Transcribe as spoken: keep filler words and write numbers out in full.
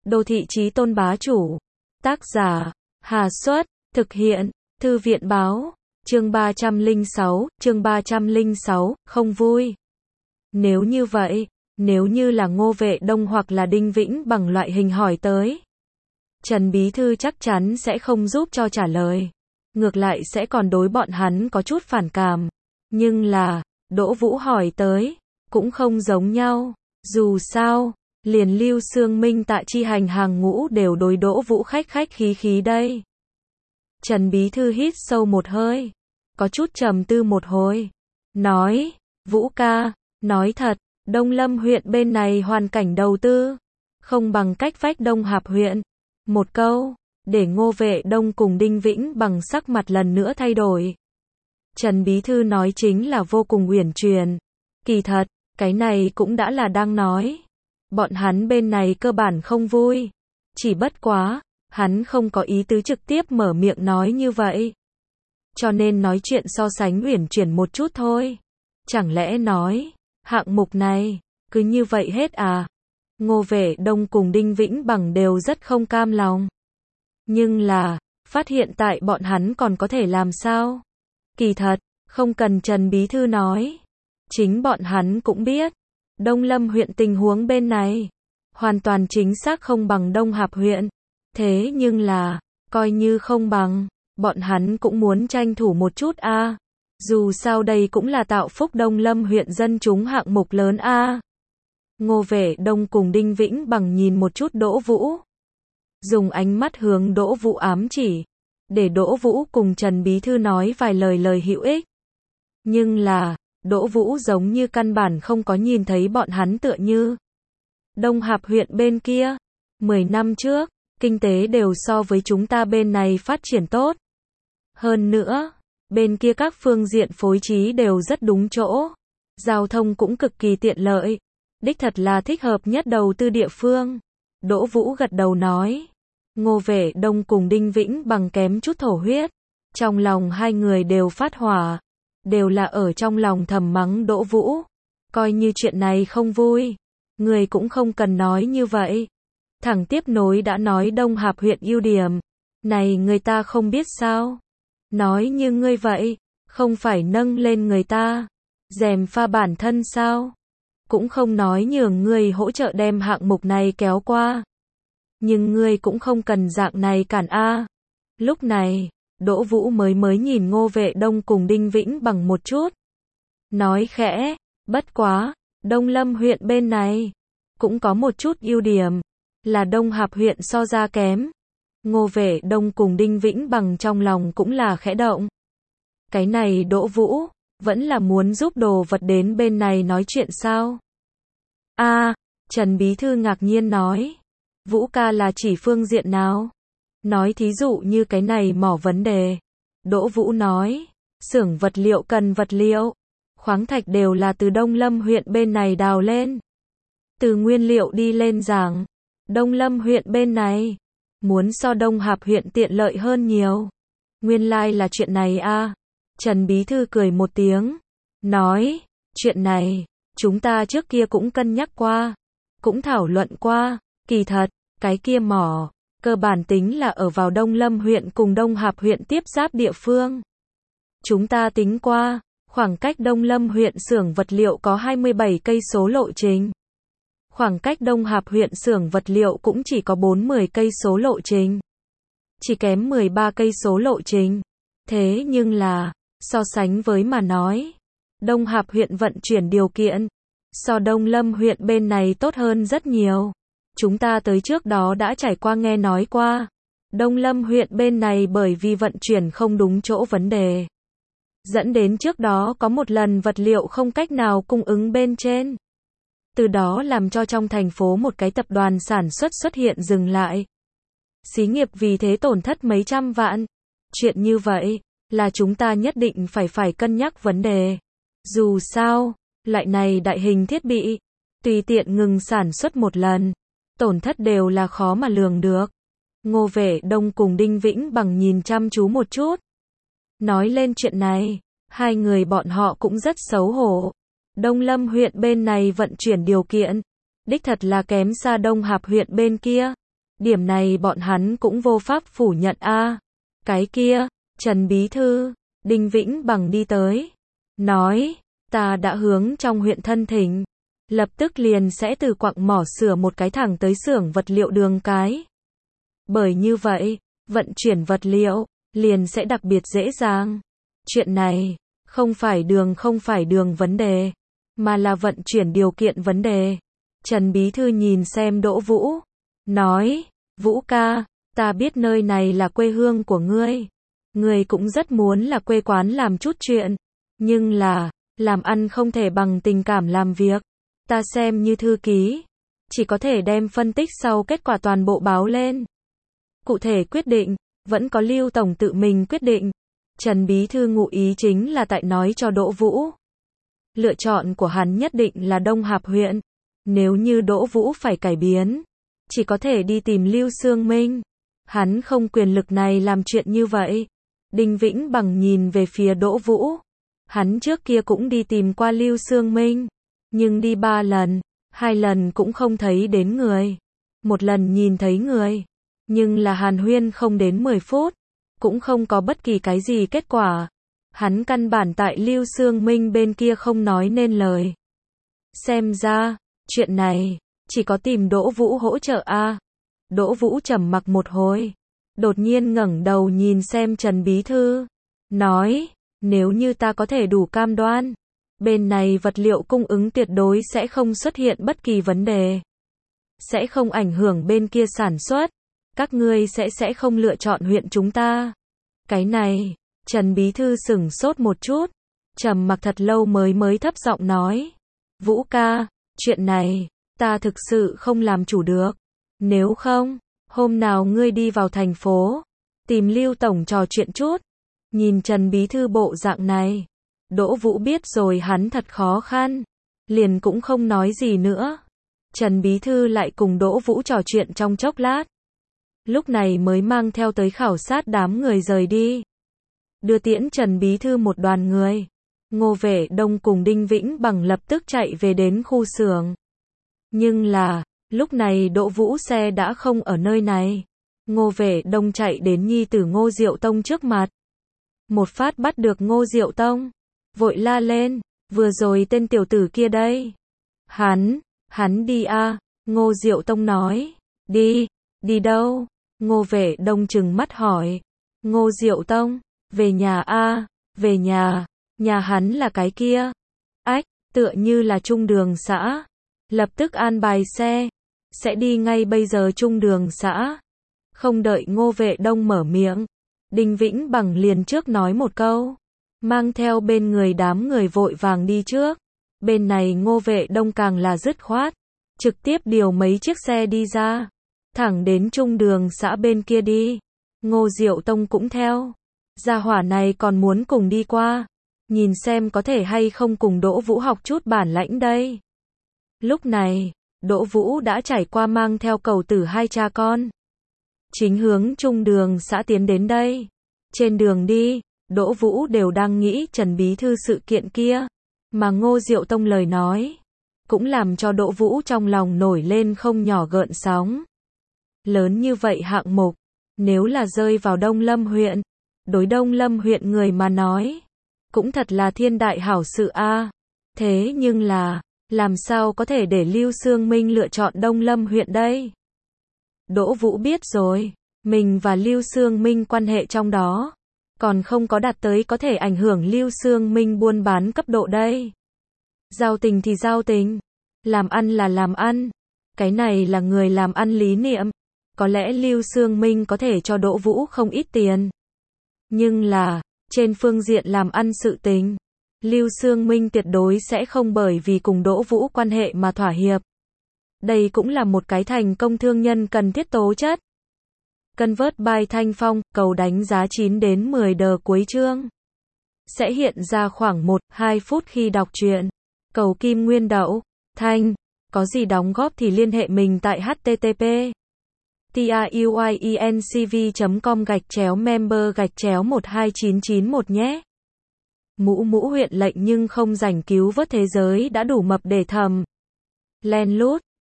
Đô thị chí tôn bá chủ. Tác giả, Hà Xuất, thực hiện, Thư viện báo, chương ba trăm lẻ sáu, chương ba trăm lẻ sáu, không vui. Nếu như vậy, nếu như là Ngô Vệ Đông hoặc là Đinh Vĩnh Bằng loại hình hỏi tới, Trần Bí Thư chắc chắn sẽ không giúp cho trả lời. Ngược lại sẽ còn đối bọn hắn có chút phản cảm. Nhưng là, Đỗ Vũ hỏi tới, cũng không giống nhau. Dù sao, liền Lưu Xương Minh Tạ Chi Hành hàng ngũ đều đối Đỗ Vũ khách khách khí khí đây. Trần Bí Thư hít sâu một hơi, có chút trầm tư một hồi, nói, Vũ ca, nói thật, Đông Lâm huyện bên này hoàn cảnh đầu tư, không bằng cách vách Đông Hạp huyện. Một câu, để Ngô Vệ Đông cùng Đinh Vĩnh Bằng sắc mặt lần nữa thay đổi. Trần Bí Thư nói chính là vô cùng uyển chuyển. Kỳ thật, cái này cũng đã là đang nói. Bọn hắn bên này cơ bản không vui. Chỉ bất quá, hắn không có ý tứ trực tiếp mở miệng nói như vậy. Cho nên nói chuyện so sánh uyển chuyển một chút thôi. Chẳng lẽ nói, hạng mục này, cứ như vậy hết à? Ngô Vệ Đông cùng Đinh Vĩnh Bằng đều rất không cam lòng. Nhưng là, phát hiện tại bọn hắn còn có thể làm sao? Kỳ thật, không cần Trần Bí Thư nói. Chính bọn hắn cũng biết. Đông Lâm huyện tình huống bên này, hoàn toàn chính xác không bằng Đông Hạp huyện. Thế nhưng là, coi như không bằng, bọn hắn cũng muốn tranh thủ một chút a. À. Dù sao đây cũng là tạo phúc Đông Lâm huyện dân chúng hạng mục lớn a. À. Ngô Vệ Đông cùng Đinh Vĩnh Bằng nhìn một chút Đỗ Vũ. Dùng ánh mắt hướng Đỗ Vũ ám chỉ, để Đỗ Vũ cùng Trần Bí Thư nói vài lời lời hữu ích. Nhưng là, Đỗ Vũ giống như căn bản không có nhìn thấy bọn hắn tựa như. Đông Hạp huyện bên kia, mười năm trước, kinh tế đều so với chúng ta bên này phát triển tốt. Hơn nữa, bên kia các phương diện phối trí đều rất đúng chỗ. Giao thông cũng cực kỳ tiện lợi. Đích thật là thích hợp nhất đầu tư địa phương. Đỗ Vũ gật đầu nói. Ngô Vệ Đông cùng Đinh Vĩnh Bằng kém chút thổ huyết. Trong lòng hai người đều phát hỏa. Đều là ở trong lòng thầm mắng Đỗ Vũ. Coi như chuyện này không vui. Người cũng không cần nói như vậy. Thẳng tiếp nối đã nói Đông Hạp huyện ưu điểm. Này người ta không biết sao. Nói như ngươi vậy. Không phải nâng lên người ta. Dèm pha bản thân sao. Cũng không nói nhường ngươi hỗ trợ đem hạng mục này kéo qua. Nhưng ngươi cũng không cần dạng này cản a. Lúc này, Đỗ Vũ mới mới nhìn Ngô Vệ Đông cùng Đinh Vĩnh Bằng một chút. Nói khẽ, bất quá, Đông Lâm huyện bên này, cũng có một chút ưu điểm, là Đông Hạp huyện so ra kém. Ngô Vệ Đông cùng Đinh Vĩnh Bằng trong lòng cũng là khẽ động. Cái này Đỗ Vũ, vẫn là muốn giúp đồ vật đến bên này nói chuyện sao? A, à, Trần Bí Thư ngạc nhiên nói. Vũ ca là chỉ phương diện nào? Nói thí dụ như cái này mỏ vấn đề. Đỗ Vũ nói, xưởng vật liệu cần vật liệu. Khoáng thạch đều là từ Đông Lâm huyện bên này đào lên. Từ nguyên liệu đi lên giảng. Đông Lâm huyện bên này, muốn so Đông Hạp huyện tiện lợi hơn nhiều. Nguyên lai like là chuyện này a. À. Trần Bí Thư cười một tiếng. Nói, chuyện này, chúng ta trước kia cũng cân nhắc qua. Cũng thảo luận qua. Kỳ thật, cái kia mỏ, cơ bản tính là ở vào Đông Lâm huyện cùng Đông Hạp huyện tiếp giáp địa phương. Chúng ta tính qua, khoảng cách Đông Lâm huyện xưởng vật liệu có hai mươi bảy cây số lộ trình. Khoảng cách Đông Hạp huyện xưởng vật liệu cũng chỉ có bốn mươi cây số lộ trình. Chỉ kém mười ba cây số lộ trình. Thế nhưng là, so sánh với mà nói, Đông Hạp huyện vận chuyển điều kiện, so Đông Lâm huyện bên này tốt hơn rất nhiều. Chúng ta tới trước đó đã trải qua nghe nói qua. Đông Lâm huyện bên này bởi vì vận chuyển không đúng chỗ vấn đề. Dẫn đến trước đó có một lần vật liệu không cách nào cung ứng bên trên. Từ đó làm cho trong thành phố một cái tập đoàn sản xuất xuất hiện dừng lại. Xí nghiệp vì thế tổn thất mấy trăm vạn. Chuyện như vậy, là chúng ta nhất định phải phải cân nhắc vấn đề. Dù sao, loại này đại hình thiết bị, tùy tiện ngừng sản xuất một lần. Tổn thất đều là khó mà lường được. Ngô Vệ Đông cùng Đinh Vĩnh Bằng nhìn chăm chú một chút. Nói lên chuyện này, hai người bọn họ cũng rất xấu hổ. Đông Lâm huyện bên này vận chuyển điều kiện, đích thật là kém xa Đông Hạp huyện bên kia. Điểm này bọn hắn cũng vô pháp phủ nhận a. Cái kia, Trần Bí Thư, Đinh Vĩnh Bằng đi tới. Nói, ta đã hướng trong huyện thân thỉnh. Lập tức liền sẽ từ quặng mỏ sửa một cái thẳng tới xưởng vật liệu đường cái. Bởi như vậy, vận chuyển vật liệu, liền sẽ đặc biệt dễ dàng. Chuyện này, không phải đường không phải đường vấn đề, mà là vận chuyển điều kiện vấn đề. Trần Bí Thư nhìn xem Đỗ Vũ, nói, Vũ ca, ta biết nơi này là quê hương của ngươi. Ngươi cũng rất muốn là quê quán làm chút chuyện. Nhưng là, làm ăn không thể bằng tình cảm làm việc. Ta xem như thư ký, chỉ có thể đem phân tích sau kết quả toàn bộ báo lên. Cụ thể quyết định, vẫn có Lưu Tổng tự mình quyết định. Trần Bí Thư ngụ ý chính là tại nói cho Đỗ Vũ. Lựa chọn của hắn nhất định là Đông Hạp huyện. Nếu như Đỗ Vũ phải cải biến, chỉ có thể đi tìm Lưu Xương Minh. Hắn không quyền lực này làm chuyện như vậy. Đinh Vĩnh Bằng nhìn về phía Đỗ Vũ. Hắn trước kia cũng đi tìm qua Lưu Xương Minh. Nhưng đi ba lần, hai lần cũng không thấy đến người. Một lần nhìn thấy người, nhưng là hàn huyên không đến mười phút, cũng không có bất kỳ cái gì kết quả. Hắn căn bản tại Lưu Xương Minh bên kia không nói nên lời. Xem ra, chuyện này, chỉ có tìm Đỗ Vũ hỗ trợ a. Đỗ Vũ trầm mặc một hồi, đột nhiên ngẩng đầu nhìn xem Trần Bí Thư, nói, nếu như ta có thể đủ cam đoan, bên này vật liệu cung ứng tuyệt đối sẽ không xuất hiện bất kỳ vấn đề, sẽ không ảnh hưởng bên kia sản xuất, các ngươi sẽ sẽ không lựa chọn huyện chúng ta. Cái này, Trần Bí Thư sửng sốt một chút, trầm mặc thật lâu mới mới thấp giọng nói, Vũ ca, chuyện này, ta thực sự không làm chủ được. Nếu không, hôm nào ngươi đi vào thành phố, tìm Lưu Tổng trò chuyện chút. Nhìn Trần Bí Thư bộ dạng này, Đỗ Vũ biết rồi hắn thật khó khăn, liền cũng không nói gì nữa. Trần Bí Thư lại cùng Đỗ Vũ trò chuyện trong chốc lát. Lúc này mới mang theo tới khảo sát đám người rời đi. Đưa tiễn Trần Bí Thư một đoàn người. Ngô Vệ Đông cùng Đinh Vĩnh Bằng lập tức chạy về đến khu xưởng. Nhưng là, lúc này Đỗ Vũ xe đã không ở nơi này. Ngô Vệ Đông chạy đến nhi tử Ngô Diệu Tông trước mặt. Một phát bắt được Ngô Diệu Tông. Vội la lên, vừa rồi tên tiểu tử kia đây. Hắn, hắn đi a. Ngô Diệu Tông nói. Đi, đi đâu? Ngô Vệ Đông trừng mắt hỏi. Ngô Diệu Tông, về nhà a, về nhà, nhà hắn là cái kia. Ách, tựa như là trung đường xã. Lập tức an bài xe, sẽ đi ngay bây giờ trung đường xã. Không đợi Ngô Vệ Đông mở miệng, Đinh Vĩnh Bằng liền trước nói một câu, mang theo bên người đám người vội vàng đi trước. Bên này Ngô Vệ Đông càng là dứt khoát, trực tiếp điều mấy chiếc xe đi ra, thẳng đến trung đường xã bên kia đi. Ngô Diệu Tông cũng theo. Gia hỏa này còn muốn cùng đi qua, nhìn xem có thể hay không cùng Đỗ Vũ học chút bản lãnh đây. Lúc này, Đỗ Vũ đã trải qua mang theo cầu tử hai cha con, chính hướng trung đường xã tiến đến đây. Trên đường đi, Đỗ Vũ đều đang nghĩ Trần Bí Thư sự kiện kia, mà Ngô Diệu Tông lời nói, cũng làm cho Đỗ Vũ trong lòng nổi lên không nhỏ gợn sóng. Lớn như vậy hạng mục, nếu là rơi vào Đông Lâm huyện, đối Đông Lâm huyện người mà nói, cũng thật là thiên đại hảo sự a. Thế nhưng là, làm sao có thể để Lưu Xương Minh lựa chọn Đông Lâm huyện đây? Đỗ Vũ biết rồi, mình và Lưu Xương Minh quan hệ trong đó, còn không có đạt tới có thể ảnh hưởng Lưu Xương Minh buôn bán cấp độ đây. Giao tình thì giao tình, làm ăn là làm ăn, cái này là người làm ăn lý niệm. Có lẽ Lưu Xương Minh có thể cho Đỗ Vũ không ít tiền. Nhưng là, trên phương diện làm ăn sự tình, Lưu Xương Minh tuyệt đối sẽ không bởi vì cùng Đỗ Vũ quan hệ mà thỏa hiệp. Đây cũng là một cái thành công thương nhân cần thiết tố chất. Convert by Thanh Phong, cầu đánh giá chín đến mười đờ cuối chương. Sẽ hiện ra khoảng một đến hai phút khi đọc truyện. Cầu Kim Nguyên Đậu, Thanh, có gì đóng góp thì liên hệ mình tại h t t p truyencv chấm com gạch chéo member gạch chéo một hai chín chín một nhé. Mũ mũ huyện lệnh nhưng không rảnh cứu vớt thế giới đã đủ mập để thầm. Len lút.